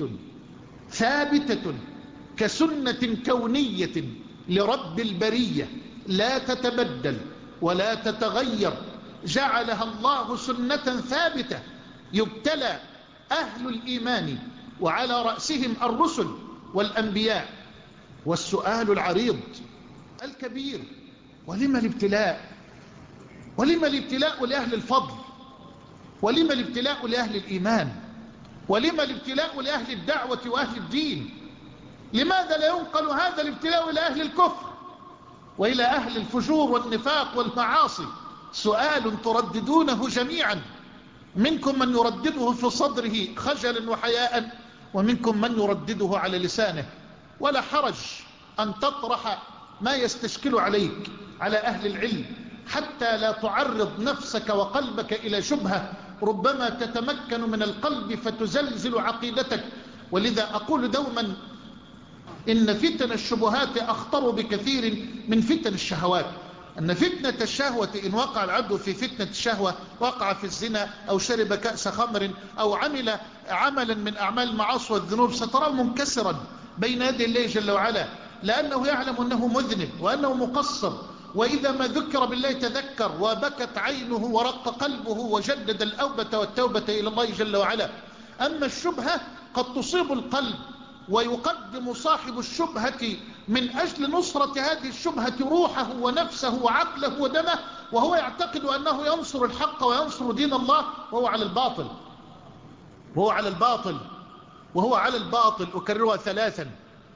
ثابتة كسنة كونية لرب البرية، لا تتبدل ولا تتغير. جعلها الله سنة ثابتة يبتلى أهل الإيمان وعلى رأسهم الرسل والأنبياء. والسؤال العريض الكبير: ولما الابتلاء؟ ولما الابتلاء لأهل الفضل؟ ولما الابتلاء لأهل الإيمان؟ ولما الابتلاء لأهل الدعوة وأهل الدين؟ لماذا لا ينقل هذا الابتلاء إلى أهل الكفر وإلى أهل الفجور والنفاق والمعاصي؟ سؤال ترددونه جميعا، منكم من يردده في صدره خجلا وحياء، ومنكم من يردده على لسانه. ولا حرج أن تطرح ما يستشكل عليك على أهل العلم حتى لا تعرض نفسك وقلبك إلى شبهة ربما تتمكن من القلب فتزلزل عقيدتك. ولذا أقول دوما إن فتن الشبهات أخطر بكثير من فتن الشهوات. أن فتنة الشهوة إن وقع العبد في فتنة الشهوة، وقع في الزنا أو شرب كأس خمر أو عمل عملا من أعمال المعاصي والذنوب، ستراه منكسرا بين يدي الله جل وعلا، لأنه يعلم أنه مذنب وأنه مقصر. وإذا ما ذكر بالله تذكر وبكت عينه ورق قلبه وجدد الأوبة والتوبة إلى الله جل وعلا. أما الشبهة قد تصيب القلب ويقدم صاحب الشبهة من أجل نصرة هذه الشبهة روحه ونفسه وعقله ودمه، وهو يعتقد أنه ينصر الحق وينصر دين الله، وهو على الباطل وهو على الباطل وهو على الباطل أكررها ثلاثا.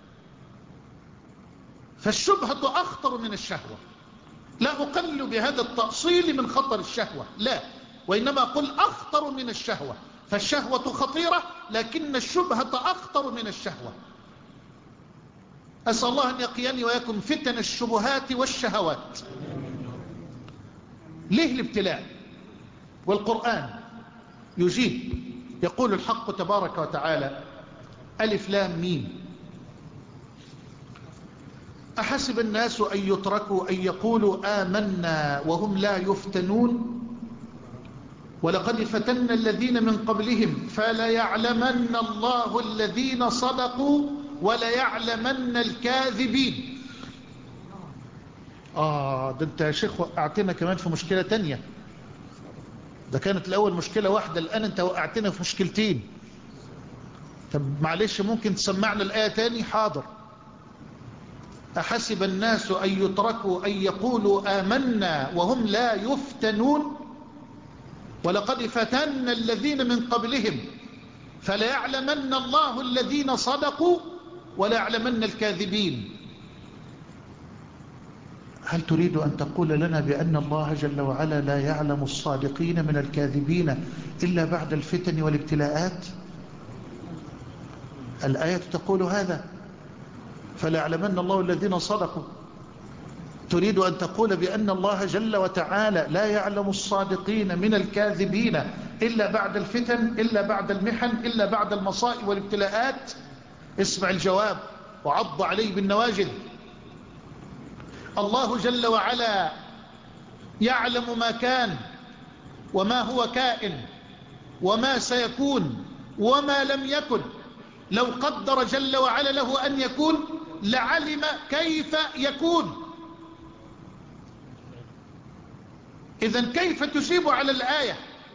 فالشبهة أخطر من الشهوة. لا أقل بهذا التأصيل من خطر الشهوة، لا، وإنما أقول أخطر من الشهوة. فالشهوة خطيرة، لكن الشبهة أخطر من الشهوة. أسأل الله أن يقيني ويكن فتن الشبهات والشهوات. ليه الابتلاء؟ والقرآن يجيب، يقول الحق تبارك وتعالى: ألف لام ميم، أحسب الناس أن يتركوا أن يقولوا آمنا وهم لا يفتنون ولقد فتنا الذين من قبلهم فليعلمن الله الذين صدقوا وليعلمن الكاذبين. آه ده أنت يا شيخ وقعتنا كمان في مشكلة تانية. ده كانت الأول مشكلة واحدة، الآن أنت وقعتنا في مشكلتين. طب معلش ممكن تسمعنا الآية تاني؟ حاضر. أحسب الناس أن يتركوا أن يقولوا آمنا وهم لا يفتنون ولقد فتنا الذين من قبلهم فليعلمن الله الذين صدقوا وليعلمن الكاذبين. هل تريد أن تقول لنا بأن الله جل وعلا لا يعلم الصادقين من الكاذبين إلا بعد الفتن والابتلاءات؟ الآية تقول هذا، فليعلمن الله الذين صدقوا. تريد أن تقول بأن الله جل وتعالى لا يعلم الصادقين من الكاذبين إلا بعد الفتن، إلا بعد المحن، إلا بعد المصائب والابتلاءات؟ اسمع الجواب وعض عليه بالنواجذ. الله جل وعلا يعلم ما كان وما هو كائن وما سيكون وما لم يكن. لو قدر جل وعلا له أن يكون لعلم كيف يكون. إذن كيف تجيب على الآية؟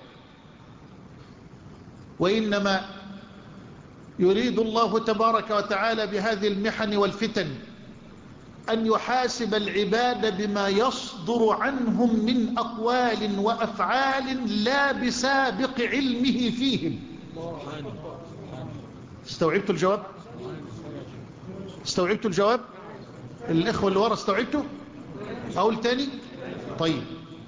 وإنما يريد الله تبارك وتعالى بهذه المحن والفتن أن يحاسب العباد بما يصدر عنهم من أقوال وأفعال لا بسابق علمه فيهم. استوعبت الجواب؟ استوعبت الجواب؟ الإخوة اللي ورا استوعبته؟ أقول تاني؟ طيب.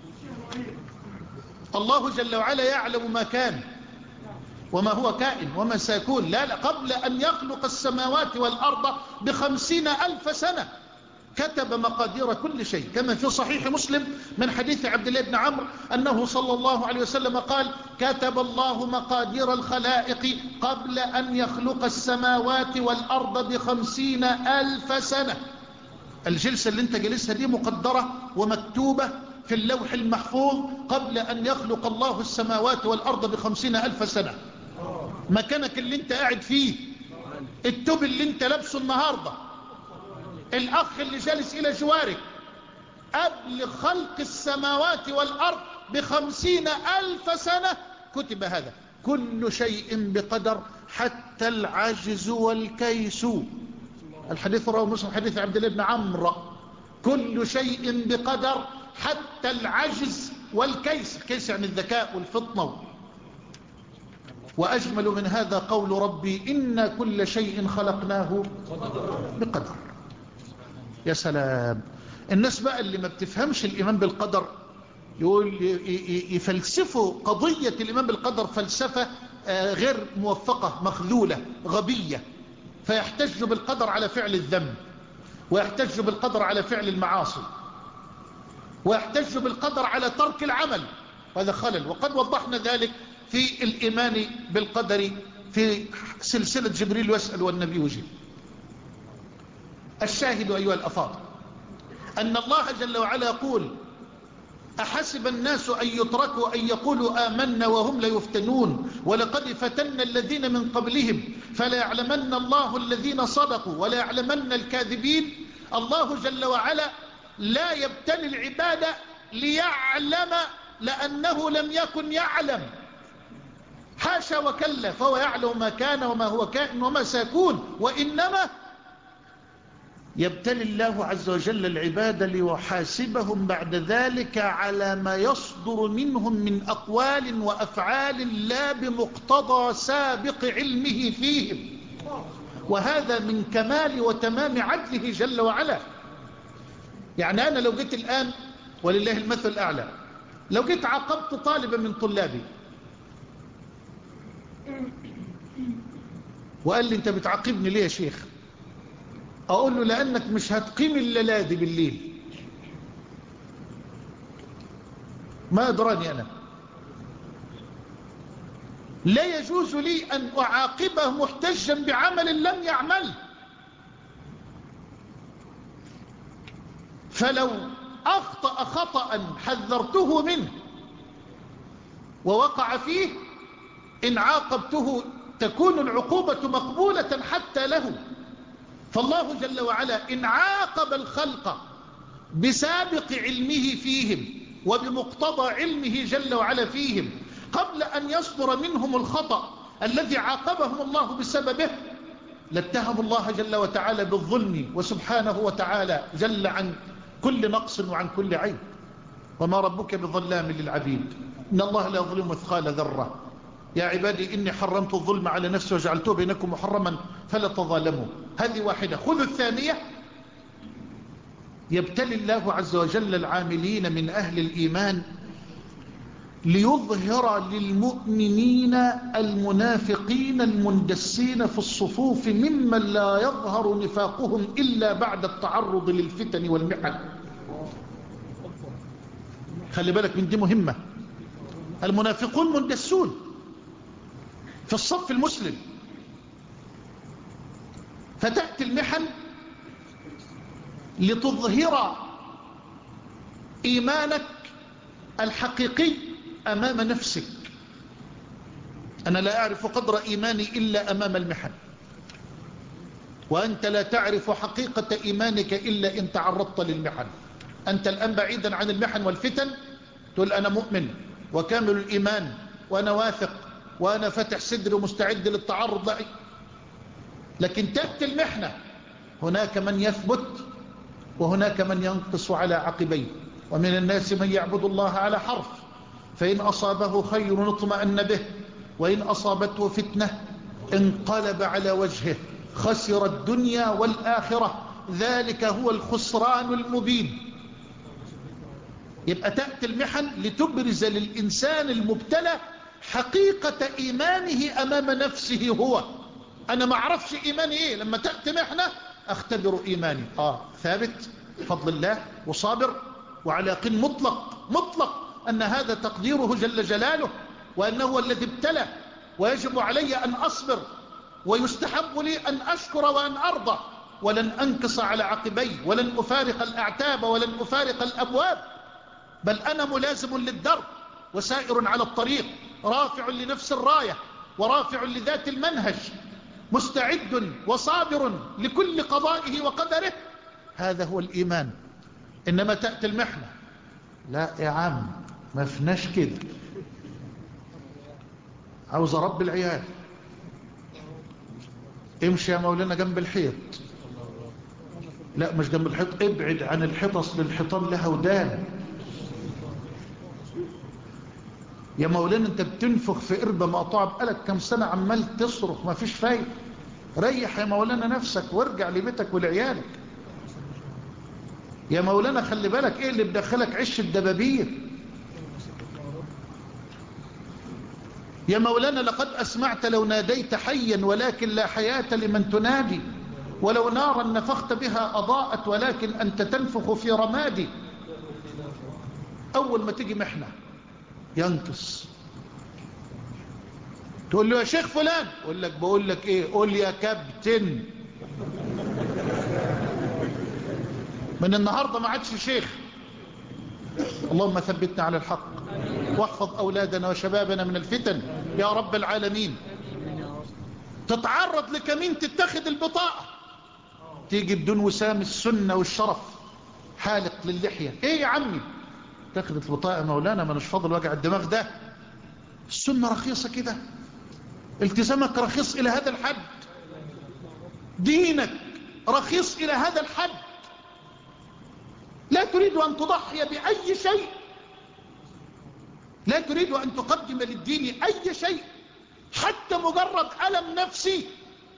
الله جل وعلا يعلم ما كان وما هو كائن وما سيكون، لا, لا قبل أن يخلق السماوات والأرض بخمسين ألف سنة كتب مقادير كل شيء، كما في صحيح مسلم من حديث عبد الله بن عمرو أنه صلى الله عليه وسلم قال: كتب الله مقادير الخلائق قبل أن يخلق السماوات والأرض بخمسين ألف سنة. الجلسة اللي انت جلسها دي مقدرة ومكتوبة في اللوح المحفوظ قبل أن يخلق الله السماوات والأرض بخمسين ألف سنة. مكانك اللي انت قاعد فيه، التوب اللي انت لابسه النهاردة، الأخ اللي جالس إلى جوارك، قبل خلق السماوات والأرض بخمسين ألف سنة كتب هذا. كل شيء بقدر حتى العجز والكيس. الحديث رواه مسلم حديث عبد الله بن عمرو. كل شيء بقدر حتى العجز والكيس. الكيس يعني الذكاء والفطنة. وأجمل من هذا قول ربي: إن كل شيء خلقناه بقدر. يا سلام. الناس بقى اللي ما بتفهمش الإيمان بالقدر يقول يفلسفوا قضية الإيمان بالقدر فلسفة غير موفقة، مخذولة، غبية، فيحتج بالقدر على فعل الذنب، ويحتج بالقدر على فعل المعاصي، ويحتج بالقدر على ترك العمل. هذا خلل، وقد وضحنا ذلك في الإيمان بالقدر في سلسلة جبريل يسأل والنبي يجيب. الشاهد أيها الأفاضل أن الله جل وعلا يقول: أحسب الناس أن يتركوا أن يقولوا آمنا وهم لا يفتنون ولقد فتنا الذين من قبلهم فليعلمن الله الذين صدقوا وليعلمن الكاذبين. الله جل وعلا لا يبتلي العباد ليعلم، لأنه لم يكن يعلم. حاشا وكلا، فهو يعلم ما كان وما هو كائن وما سيكون، وإنما يبتلي الله عز وجل العباد ليحاسبهم بعد ذلك على ما يصدر منهم من أقوال وأفعال لا بمقتضى سابق علمه فيهم، وهذا من كمال وتمام عدله جل وعلا. يعني أنا لو جيت الآن ولله المثل الأعلى، لو جيت عاقبت طالبا من طلابي وقال لي أنت بتعاقبني ليه يا شيخ؟ أقول له لأنك مش هتقيم الليلة دي بالليل. ما أدراني أنا، لا يجوز لي أن أعاقبه محتجا بعمل لم يعمل. فلو أخطأ خطأ حذرته منه ووقع فيه، إن عاقبته تكون العقوبة مقبولة حتى له. فالله جل وعلا إن عاقب الخلق بسابق علمه فيهم وبمقتضى علمه جل وعلا فيهم قبل أن يصدر منهم الخطأ الذي عاقبهم الله بسببه، لاتهم الله جل وتعالى بالظلم، وسبحانه وتعالى جل عن كل نقص وعن كل عيب. وما ربك بظلام للعبيد، إن الله لا يظلم مثقال ذرة. يا عبادي إني حرمت الظلم على نفسي وجعلته بينكم محرما فلا تظالموا. هذه واحدة. خذوا الثانية. يبتلي الله عز وجل العاملين من أهل الإيمان ليظهر للمؤمنين المنافقين المندسين في الصفوف ممن لا يظهر نفاقهم إلا بعد التعرض للفتن والمحن. خلي بالك من دي مهمة. المنافقون مندسون في الصف المسلم، فتأتي المحن لتظهر إيمانك الحقيقي أمام نفسك. أنا لا أعرف قدر إيماني إلا أمام المحن، وأنت لا تعرف حقيقة إيمانك إلا إن تعرضت للمحن. أنت الآن بعيدا عن المحن والفتن تقول أنا مؤمن وكامل الإيمان وأنا واثق وأنا فتح صدري ومستعد للتعرض، لا. لكن تأتي المحنة، هناك من يثبت وهناك من ينقص على عقبيه. ومن الناس من يعبد الله على حرف، فإن أصابه خير اطمأن به، وإن أصابته فتنة انقلب على وجهه خسر الدنيا والآخرة، ذلك هو الخسران المبين. يبقى تأتي المحن لتبرز للإنسان المبتلى حقيقة إيمانه أمام نفسه هو. أنا ما أعرفش إيماني إيه، لما تأتي محنة أختبر إيماني. آه ثابت بفضل الله وصابر وعلى يقين مطلق مطلق أن هذا تقديره جل جلاله، وأنه هو الذي ابتلى، ويجب علي أن أصبر، ويستحب لي أن أشكر وأن أرضى، ولن أنكص على عقبي، ولن أفارق الأعتاب، ولن أفارق الأبواب، بل أنا ملازم للدرب وسائر على الطريق، رافع لنفس الراية ورافع لذات المنهج، مستعد وصابر لكل قضائه وقدره. هذا هو الإيمان. إنما تأتي المحنة، لا يا عم ما فيناش كده، عاوز رب العيال، امشي يا مولانا جنب الحيط. لا مش جنب الحيط، ابعد عن الحيط، اصل الحيطان لها ودان. يا مولانا انت بتنفخ في قربة مقطوعة بقالك كم سنة عمال تصرخ ما فيش فايدة، ريح يا مولانا نفسك وارجع لبيتك ولعيالك. يا مولانا خلي بالك ايه اللي بدخلك عش الدبابير. يا مولانا لقد أسمعت لو ناديت حيا ولكن لا حياة لمن تنادي، ولو نارا نفخت بها أضاءت ولكن أنت تنفخ في رمادي. أول ما تيجي محنة ينقص، تقول له يا شيخ فلان، يقول لك بقول لك ايه، قول يا كابتن. من النهاردة ما عادش شيخ. اللهم ثبتنا على الحق واحفظ أولادنا وشبابنا من الفتن يا رب العالمين. تتعرض لكمين تتخذ البطاقة، تيجي بدون وسام السنة والشرف، حالق للحية، ايه يا عمي تاخذ البطاقة مولانا ما نش فاضل وجع الدماغ ده، السنة رخيصة كده، التزامك رخيص إلى هذا الحد، دينك رخيص إلى هذا الحد، لا تريد أن تضحي بأي شيء، لا تريد أن تقدم للدين أي شيء حتى مجرد ألم نفسي.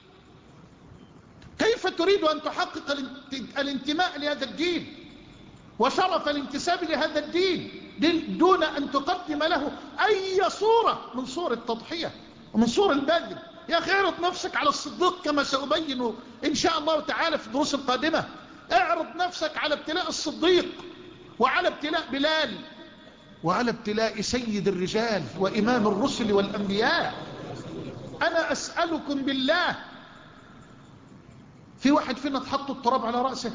كيف تريد أن تحقق الانتماء لهذا الدين وشرف الانتساب لهذا الدين دون أن تقدم له أي صورة من صور التضحية ومن صور البذل؟ يا أخي اعرض نفسك على الصديق كما سأبين إن شاء الله تعالى في الدروس القادمة. اعرض نفسك على ابتلاء الصديق وعلى ابتلاء بلال وعلى ابتلاء سيد الرجال وإمام الرسل والأنبياء. أنا أسألكم بالله، في واحد فينا تحط التراب على رأسه؟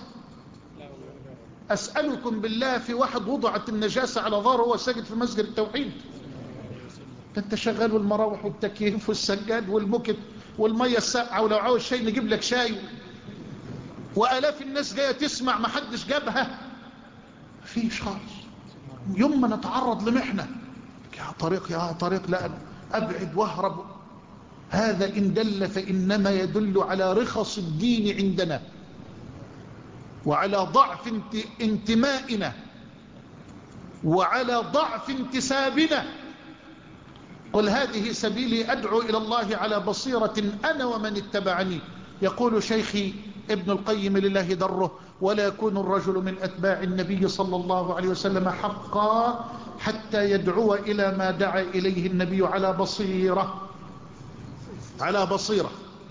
أسألكم بالله، في واحد وضعت النجاسة على ظهره وهو ساجد في مسجد التوحيد؟ انت شغال والمراوح والتكييف والسجاد والمكت والمية الساقعة، ولو عاوز شيء نجيب لك شاي، وآلاف الناس جاية تسمع ما حدش جابها. فيش خالص. يوم ما نتعرض لمحنة يا طريق يا طريق لا أبعد واهرب. هذا إن دل فإنما يدل على رخص الدين عندنا وعلى ضعف انتمائنا وعلى ضعف انتسابنا. قل هذه سبيلي أدعو إلى الله على بصيرة أنا ومن اتبعني. يقول شيخي ابن القيم لله دره: ولا يكون الرجل من أتباع النبي صلى الله عليه وسلم حقا حتى يدعو إلى ما دعا إليه النبي على بصيرة. على بصيرة.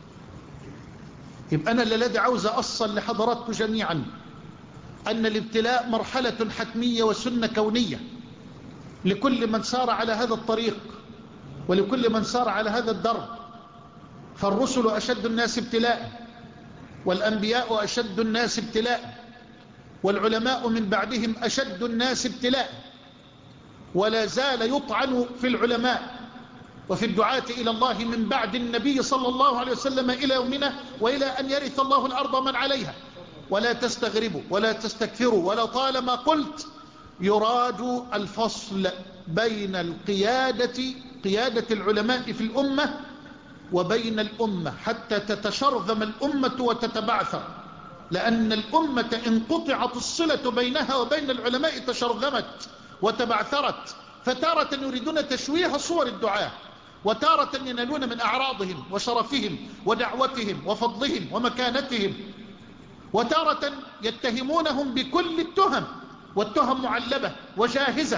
يبقى أنا الذي عاوز أصل لحضراتكم جميعا أن الابتلاء مرحلة حتمية وسنة كونية لكل من سار على هذا الطريق ولكل من سار على هذا الدرب. فالرسل أشد الناس ابتلاء، والأنبياء أشد الناس ابتلاء، والعلماء من بعدهم أشد الناس ابتلاء، ولا زال يطعن في العلماء وفي الدعاة إلى الله من بعد النبي صلى الله عليه وسلم إلى يومنا وإلى أن يرث الله الأرض من عليها. ولا تستغربوا ولا تستكثروا، ولا طالما قلت يراد الفصل بين القيادة قيادة العلماء في الأمة وبين الأمة حتى تتشرذم الأمة وتتبعثر، لأن الأمة إن قطعت الصلة بينها وبين العلماء تشرذمت وتبعثرت. فتارة يريدون تشويه صور الدعاة، وتارة ينالون من أعراضهم وشرفهم ودعوتهم وفضلهم ومكانتهم، وتارة يتهمونهم بكل التهم، والتهم معلبة وجاهزة.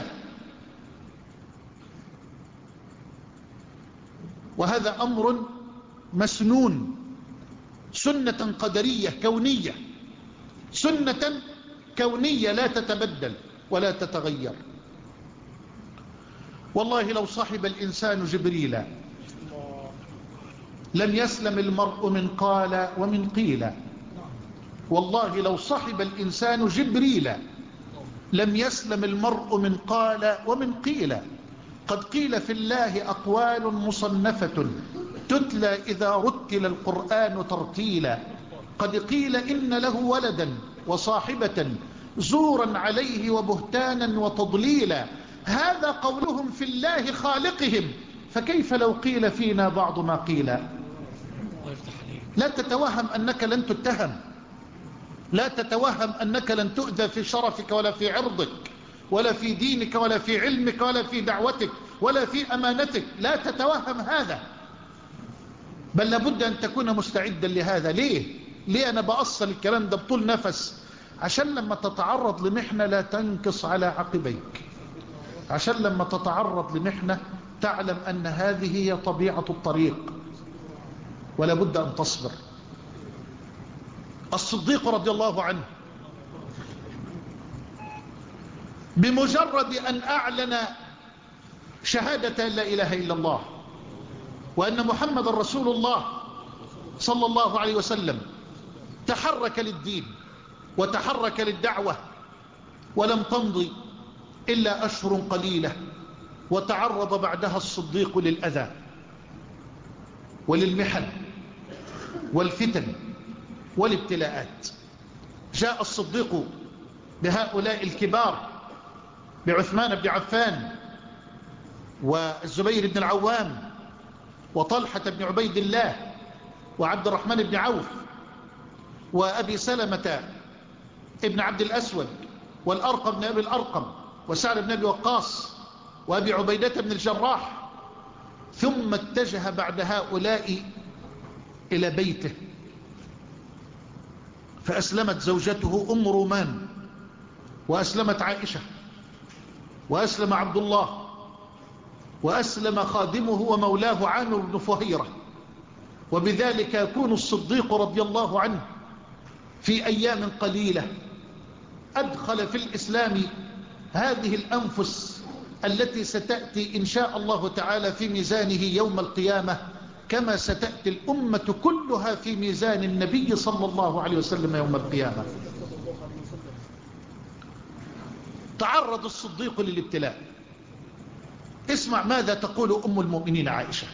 وهذا أمر مسنون، سنة قدرية كونية، سنة كونية لا تتبدل ولا تتغير. والله لو صحب الإنسان جبريل لم يسلم المرء من قال ومن قيل. والله لو صحب الإنسان جبريل لم يسلم المرء من قال ومن قيل. قد قيل في الله أقوال مصنفة تتلى إذا رتل القرآن ترتيلا. قد قيل إن له ولدا وصاحبة زورا عليه وبهتانا وتضليلا. هذا قولهم في الله خالقهم، فكيف لو قيل فينا بعض ما قيل؟ لا تتوهم أنك لن تتهم، لا تتوهم أنك لن تؤذى في شرفك ولا في عرضك ولا في دينك ولا في علمك ولا في دعوتك ولا في أمانتك. لا تتوهم هذا، بل لابد أن تكون مستعدا لهذا. ليه؟ ليه أنا بأصل الكلام ده بطول نفس؟ عشان لما تتعرض لمحنة لا تنكص على عقبيك، عشان لما تتعرض لمحنة تعلم أن هذه هي طبيعة الطريق ولا بد أن تصبر. الصديق رضي الله عنه بمجرد أن أعلن شهادة لا إله إلا الله وأن محمد رسول الله صلى الله عليه وسلم تحرك للدين وتحرك للدعوة، ولم تمضي إلا أشهر قليلة وتعرض بعدها الصديق للأذى وللمحن والفتن والابتلاءات. جاء الصديق بهؤلاء الكبار، بعثمان بن عفان والزبير بن العوام وطلحة بن عبيد الله وعبد الرحمن بن عوف وأبي سلمة ابن عبد الأسود والأرقم بن أبي الأرقم وسعد بن أبي وقاص وأبي عبيدة بن الجراح، ثم اتجه بعد هؤلاء إلى بيته، فأسلمت زوجته أم رومان، وأسلمت عائشة، وأسلم عبد الله، وأسلم خادمه ومولاه عامر بن فهيرة. وبذلك يكون الصديق رضي الله عنه في أيام قليلة أدخل في الإسلام هذه الأنفس التي ستأتي إن شاء الله تعالى في ميزانه يوم القيامة، كما ستأتي الأمة كلها في ميزان النبي صلى الله عليه وسلم يوم القيامة. تعرض الصديق للابتلاء. اسمع ماذا تقول أم المؤمنين عائشة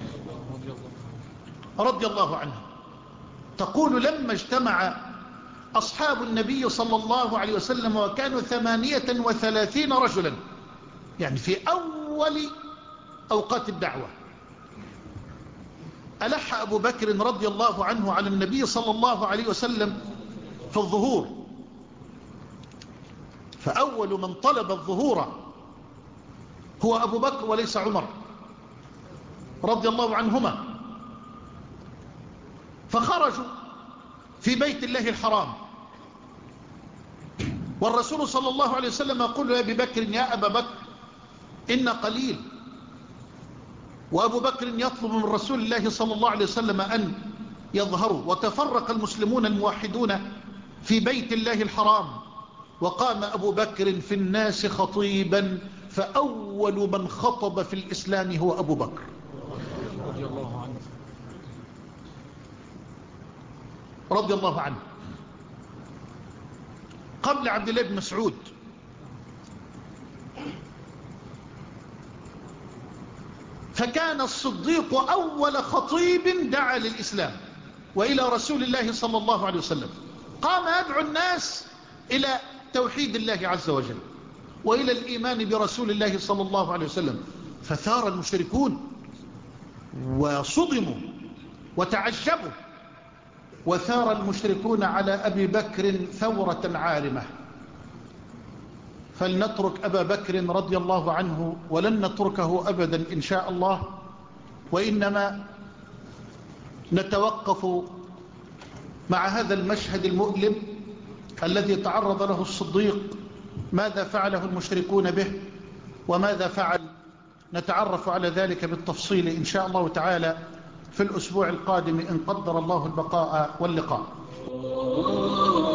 رضي الله عنها. تقول: لما اجتمع أصحاب النبي صلى الله عليه وسلم وكانوا ثمانية وثلاثين رجلا، يعني في أول أوقات الدعوة، ألح أبو بكر رضي الله عنه على النبي صلى الله عليه وسلم في الظهور، فأول من طلب الظهور هو أبو بكر وليس عمر رضي الله عنهما. فخرجوا في بيت الله الحرام، والرسول صلى الله عليه وسلم يقول لأبي بكر: يا أبا بكر إن قليل. وأبو بكر يطلب من رسول الله صلى الله عليه وسلم أن يظهروا، وتفرق المسلمون الموحدون في بيت الله الحرام، وقام أبو بكر في الناس خطيبا، فأول من خطب في الإسلام هو أبو بكر رضي الله عنه رضي الله عنه قبل عبد الله بن مسعود. فكان الصديق أول خطيب دعا للإسلام وإلى رسول الله صلى الله عليه وسلم. قام يدعو الناس إلى توحيد الله عز وجل وإلى الإيمان برسول الله صلى الله عليه وسلم، فثار المشركون وصدموا وتعجبوا، وثار المشركون على أبي بكر ثورة عارمة. فلنترك أبا بكر رضي الله عنه، ولن نتركه أبدا إن شاء الله، وإنما نتوقف مع هذا المشهد المؤلم الذي تعرض له الصديق، ماذا فعله المشركون به وماذا فعل. نتعرف على ذلك بالتفصيل إن شاء الله تعالى في الأسبوع القادم إن قدر الله البقاء واللقاء.